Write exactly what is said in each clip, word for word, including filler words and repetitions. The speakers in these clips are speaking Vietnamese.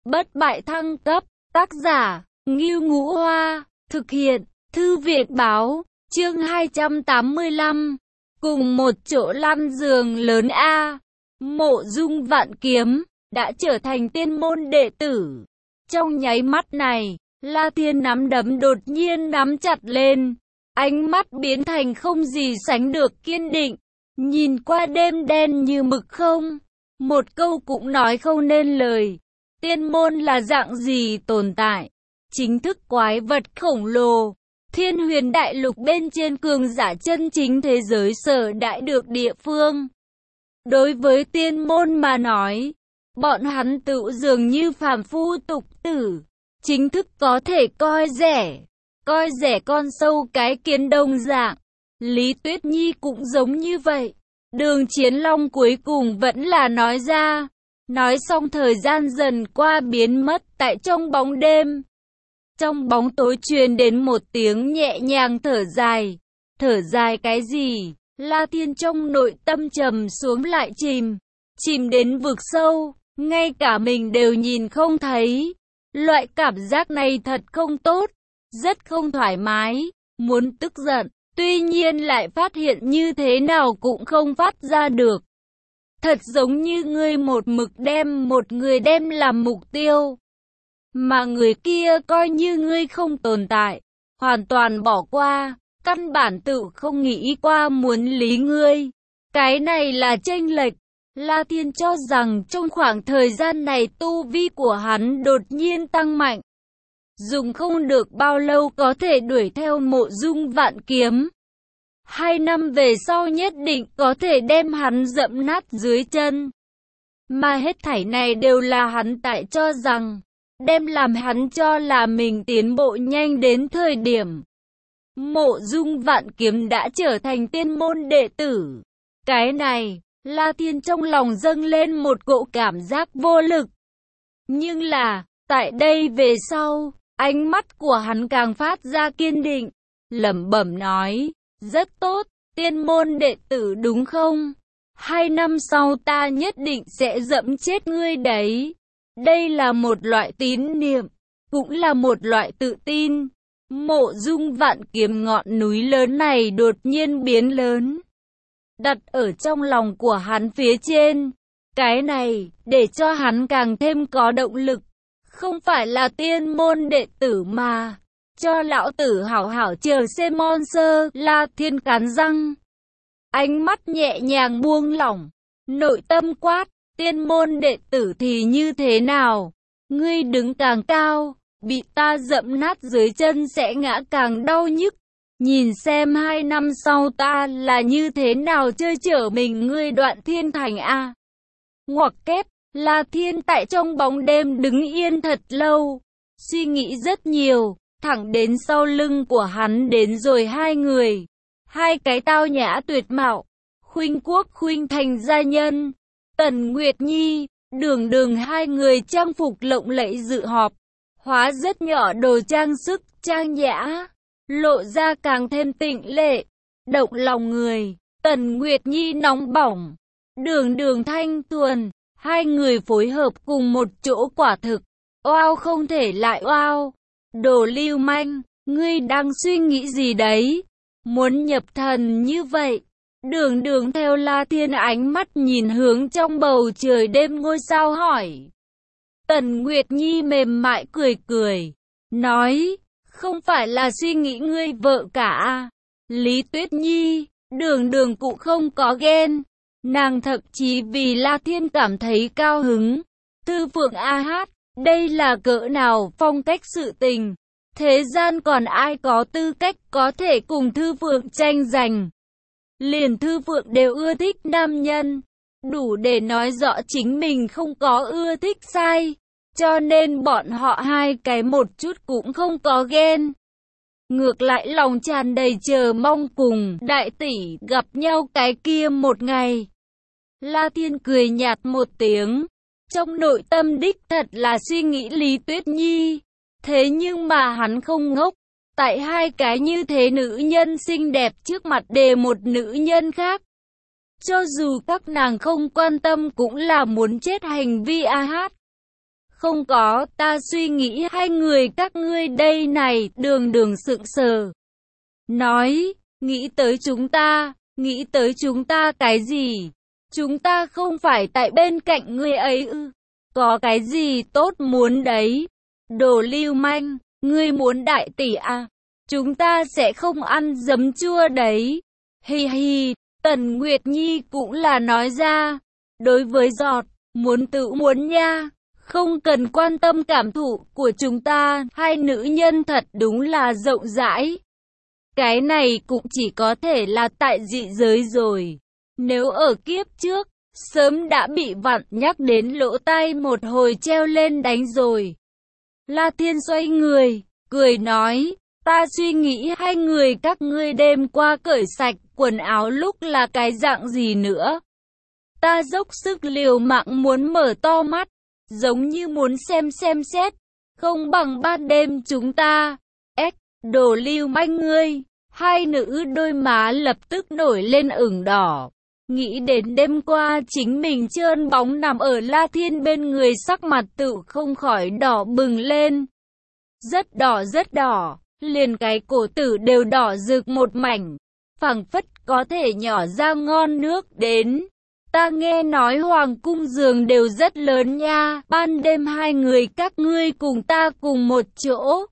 Bất bại thăng cấp, tác giả, Ngưu Ngũ Hoa, thực hiện, Thư viện báo, chương hai trăm tám mươi lăm, cùng một chỗ lăn giường lớn A, Mộ Dung Vạn Kiếm, đã trở thành tiên môn đệ tử. Trong nháy mắt này, La Thiên nắm đấm đột nhiên nắm chặt lên, ánh mắt biến thành không gì sánh được kiên định, nhìn qua đêm đen như mực không, một câu cũng nói không nên lời. Tiên môn là dạng gì tồn tại? Chính thức quái vật khổng lồ, Thiên Huyền Đại Lục bên trên cường giả chân chính thế giới sở đại được địa phương. Đối với tiên môn mà nói, bọn hắn tự dường như phàm phu tục tử, chính thức có thể coi rẻ, coi rẻ con sâu cái kiến đồng dạng. Lý Tuyết Nhi cũng giống như vậy. Đường Chiến Long cuối cùng vẫn là nói ra. Nói xong thời gian dần qua biến mất tại trong bóng đêm. Trong bóng tối truyền đến một tiếng nhẹ nhàng thở dài. Thở dài cái gì? La Thiên trong nội tâm trầm xuống lại chìm. Chìm đến vực sâu, ngay cả mình đều nhìn không thấy. Loại cảm giác này thật không tốt, rất không thoải mái, muốn tức giận, tuy nhiên lại phát hiện như thế nào cũng không phát ra được. Thật giống như ngươi một mực đem một người đem làm mục tiêu, mà người kia coi như ngươi không tồn tại, hoàn toàn bỏ qua, căn bản tự không nghĩ qua muốn lý ngươi. Cái này là chênh lệch. La Thiên cho rằng trong khoảng thời gian này tu vi của hắn đột nhiên tăng mạnh. Dùng không được bao lâu có thể đuổi theo Mộ Dung Vạn Kiếm. Hai năm về sau nhất định có thể đem hắn dẫm nát dưới chân. Mà hết thảy này đều là hắn tại cho rằng, đem làm hắn cho là mình tiến bộ nhanh đến thời điểm. Mộ Dung Vạn Kiếm đã trở thành tiên môn đệ tử. Cái này, La Thiên trong lòng dâng lên một cỗ cảm giác vô lực. Nhưng là, tại đây về sau, ánh mắt của hắn càng phát ra kiên định, lẩm bẩm nói, rất tốt, tiên môn đệ tử đúng không? Hai năm sau ta nhất định sẽ dẫm chết ngươi đấy. Đây là một loại tín niệm, cũng là một loại tự tin. Mộ Dung Vạn Kiếm ngọn núi lớn này đột nhiên biến lớn, đặt ở trong lòng của hắn phía trên. Cái này, để cho hắn càng thêm có động lực. Không phải là tiên môn đệ tử mà. Cho lão tử hảo hảo chờ xem monster. La Thiên cắn răng, ánh mắt nhẹ nhàng buông lỏng, nội tâm quát, tiên môn đệ tử thì như thế nào? Ngươi đứng càng cao, bị ta dẫm nát dưới chân sẽ ngã càng đau nhức. Nhìn xem hai năm sau ta là như thế nào chơi chở mình ngươi Đoạn Thiên Thành a. Ngoặc kép, La Thiên tại trong bóng đêm đứng yên thật lâu, suy nghĩ rất nhiều, thẳng đến sau lưng của hắn đến rồi hai người, hai cái tao nhã tuyệt mạo, Khuynh Quốc Khuynh Thành gia nhân, Tần Nguyệt Nhi, Đường Đường, hai người trang phục lộng lẫy dự họp, hóa rất nhỏ đồ trang sức trang nhã, lộ ra càng thêm tịnh lệ, động lòng người. Tần Nguyệt Nhi nóng bỏng, Đường Đường thanh thuần, hai người phối hợp cùng một chỗ quả thực, oao không thể lại oao. Đồ lưu manh, ngươi đang suy nghĩ gì đấy? Muốn nhập thần như vậy? Đường Đường theo La Thiên ánh mắt nhìn hướng trong bầu trời đêm ngôi sao hỏi. Tần Nguyệt Nhi mềm mại cười cười, nói, không phải là suy nghĩ ngươi vợ cả à? Lý Tuyết Nhi, Đường Đường cũng không có ghen, nàng thậm chí vì La Thiên cảm thấy cao hứng. Thư Phượng a hát, đây là cỡ nào phong cách sự tình? Thế gian còn ai có tư cách có thể cùng Thư Phượng tranh giành? Liền Thư Phượng đều ưa thích nam nhân, đủ để nói rõ chính mình không có ưa thích sai. Cho nên bọn họ hai cái một chút cũng không có ghen. Ngược lại lòng tràn đầy chờ mong cùng đại tỷ gặp nhau cái kia một ngày. La Thiên cười nhạt một tiếng, trong nội tâm đích thật là suy nghĩ Lý Tuyết Nhi. Thế nhưng mà hắn không ngốc, tại hai cái như thế nữ nhân xinh đẹp trước mặt để một nữ nhân khác. Cho dù các nàng không quan tâm cũng là muốn chết hành vi a hát. Không có, ta suy nghĩ hai người các ngươi đây này, Đường Đường sững sờ. Nói, nghĩ tới chúng ta, nghĩ tới chúng ta cái gì? Chúng ta không phải tại bên cạnh ngươi ấy ư? Có cái gì tốt muốn đấy? Đồ lưu manh, ngươi muốn đại tỷ à? Chúng ta sẽ không ăn giấm chua đấy. Hi hi, Tần Nguyệt Nhi cũng là nói ra. Đối với giọt, muốn tự muốn nha. Không cần quan tâm cảm thụ của chúng ta, hai nữ nhân thật đúng là rộng rãi. Cái này cũng chỉ có thể là tại dị giới rồi. Nếu ở kiếp trước, sớm đã bị vặn nhắc đến lỗ tai một hồi treo lên đánh rồi. La Thiên xoay người, cười nói, ta suy nghĩ hai người các ngươi đêm qua cởi sạch quần áo lúc là cái dạng gì nữa. Ta dốc sức liều mạng muốn mở to mắt, giống như muốn xem xem xét, không bằng ban đêm chúng ta. Ếch, đồ lưu manh ngươi, hai nữ đôi má lập tức nổi lên ửng đỏ. Nghĩ đến đêm qua chính mình trơn bóng nằm ở La Thiên bên người, sắc mặt tự không khỏi đỏ bừng lên. Rất đỏ rất đỏ, liền cái cổ tử đều đỏ rực một mảnh, phảng phất có thể nhỏ ra ngon nước đến. Ta nghe nói hoàng cung giường đều rất lớn nha, ban đêm hai người các ngươi cùng ta cùng một chỗ.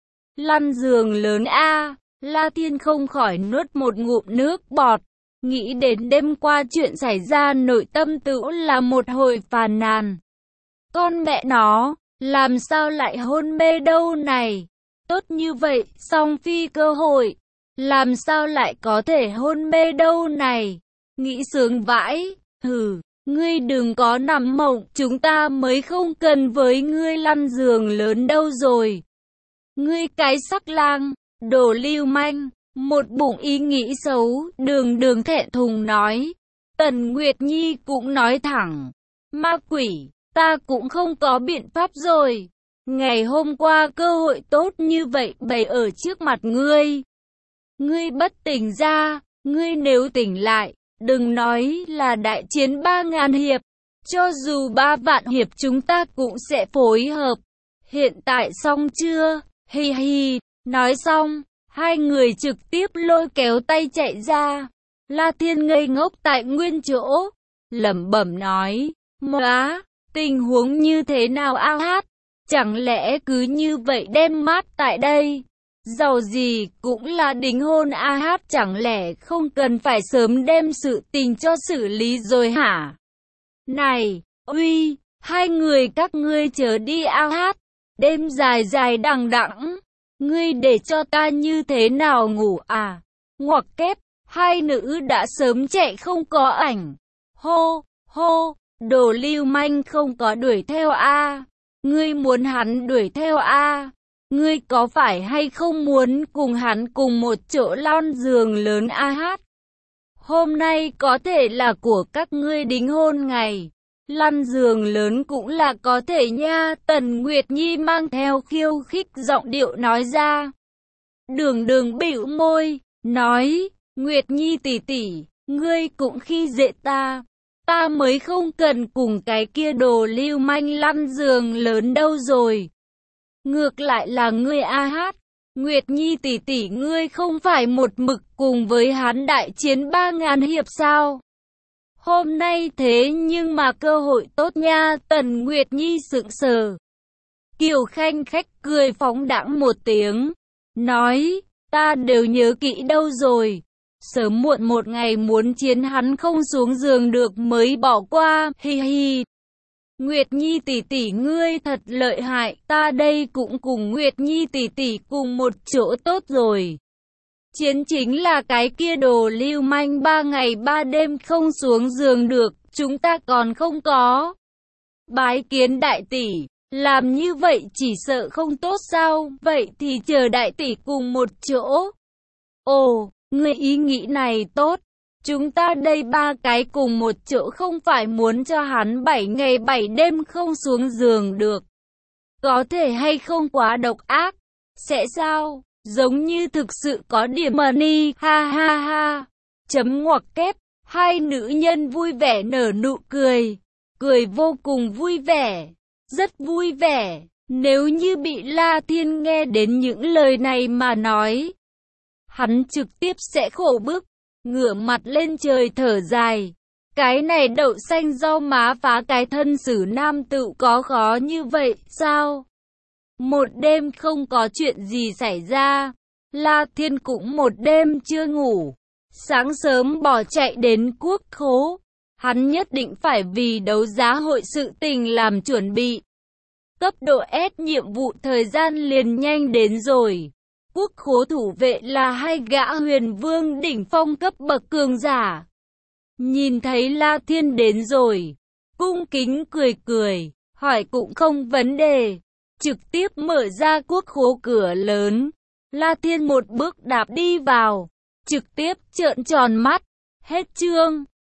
Lăn giường lớn a. La Thiên không khỏi nuốt một ngụm nước bọt, nghĩ đến đêm qua chuyện xảy ra nội tâm tự là một hồi phàn nàn. Con mẹ nó, làm sao lại hôn mê đâu này? Tốt như vậy, song phi cơ hội, làm sao lại có thể hôn mê đâu này? Nghĩ sướng vãi, hừ, ngươi đừng có nằm mộng, chúng ta mới không cần với ngươi lăn giường lớn đâu rồi. Ngươi cái sắc lang, đồ lưu manh, một bụng ý nghĩ xấu, Đường Đường thẹn thùng nói. Tần Nguyệt Nhi cũng nói thẳng, ma quỷ, ta cũng không có biện pháp rồi. Ngày hôm qua cơ hội tốt như vậy bày ở trước mặt ngươi. Ngươi bất tỉnh ra, ngươi nếu tỉnh lại, đừng nói là đại chiến ba ngàn hiệp, cho dù ba vạn hiệp chúng ta cũng sẽ phối hợp. Hiện tại xong chưa? Hi hi, nói xong, hai người trực tiếp lôi kéo tay chạy ra. La Thiên ngây ngốc tại nguyên chỗ, lẩm bẩm nói, móa, tình huống như thế nào a hát? Chẳng lẽ cứ như vậy đem mát tại đây? Giàu gì cũng là đính hôn a hát, chẳng lẽ không cần phải sớm đem sự tình cho xử lý rồi hả? Này, uy, hai người các ngươi chờ đi a hát, đêm dài dài đằng đẵng, ngươi để cho ta như thế nào ngủ à? Ngoặc kép, hai nữ đã sớm chạy không có ảnh. Hô, hô, đồ lưu manh không có đuổi theo a. Ngươi muốn hắn đuổi theo a? Ngươi có phải hay không muốn cùng hắn cùng một chỗ lăn giường lớn a hát? Hôm nay có thể là của các ngươi đính hôn ngày. Lăn giường lớn cũng là có thể nha, Tần Nguyệt Nhi mang theo khiêu khích giọng điệu nói ra. Đường Đường bĩu môi, nói, Nguyệt Nhi tỷ tỷ, ngươi cũng khi dễ ta. Ta mới không cần cùng cái kia đồ lưu manh lăn giường lớn đâu rồi. Ngược lại là ngươi a hát, Nguyệt Nhi tỷ tỷ, ngươi không phải một mực cùng với hắn đại chiến ba ngàn hiệp sao? Hôm nay thế nhưng mà cơ hội tốt nha. Tần Nguyệt Nhi sững sờ. Kiều Khanh khách cười phóng đãng một tiếng, nói, ta đều nhớ kỹ đâu rồi. Sớm muộn một ngày muốn chiến hắn không xuống giường được mới bỏ qua, hi hi. Nguyệt Nhi tỷ tỷ, ngươi thật lợi hại, ta đây cũng cùng Nguyệt Nhi tỷ tỷ cùng một chỗ tốt rồi. Chiến chính là cái kia đồ lưu manh ba ngày ba đêm không xuống giường được, chúng ta còn không có. Bái kiến đại tỷ, làm như vậy chỉ sợ không tốt sao, vậy thì chờ đại tỷ cùng một chỗ. Ồ, ngươi ý nghĩ này tốt, chúng ta đây ba cái cùng một chỗ không phải muốn cho hắn bảy ngày bảy đêm không xuống giường được. Có thể hay không quá độc ác, sẽ sao? Giống như thực sự có điểm money, ha ha ha. Chấm ngoặc kép, hai nữ nhân vui vẻ nở nụ cười, cười vô cùng vui vẻ. rất vui vẻ. Nếu như bị La Thiên nghe đến những lời này mà nói, hắn trực tiếp sẽ khổ bức, ngửa mặt lên trời thở dài. Cái này đậu xanh rau má phá cái thân xử nam tự có khó như vậy sao? Một đêm không có chuyện gì xảy ra, La Thiên cũng một đêm chưa ngủ. Sáng sớm bỏ chạy đến quốc khố, hắn nhất định phải vì đấu giá hội sự tình làm chuẩn bị. Cấp độ S nhiệm vụ thời gian liền nhanh đến rồi. Quốc khố thủ vệ là hai gã huyền vương đỉnh phong cấp bậc cường giả. Nhìn thấy La Thiên đến rồi, cung kính cười cười, hỏi cũng không vấn đề. Trực tiếp mở ra quốc khố cửa lớn. La Thiên một bước đạp đi vào, trực tiếp trợn tròn mắt. Hết chương.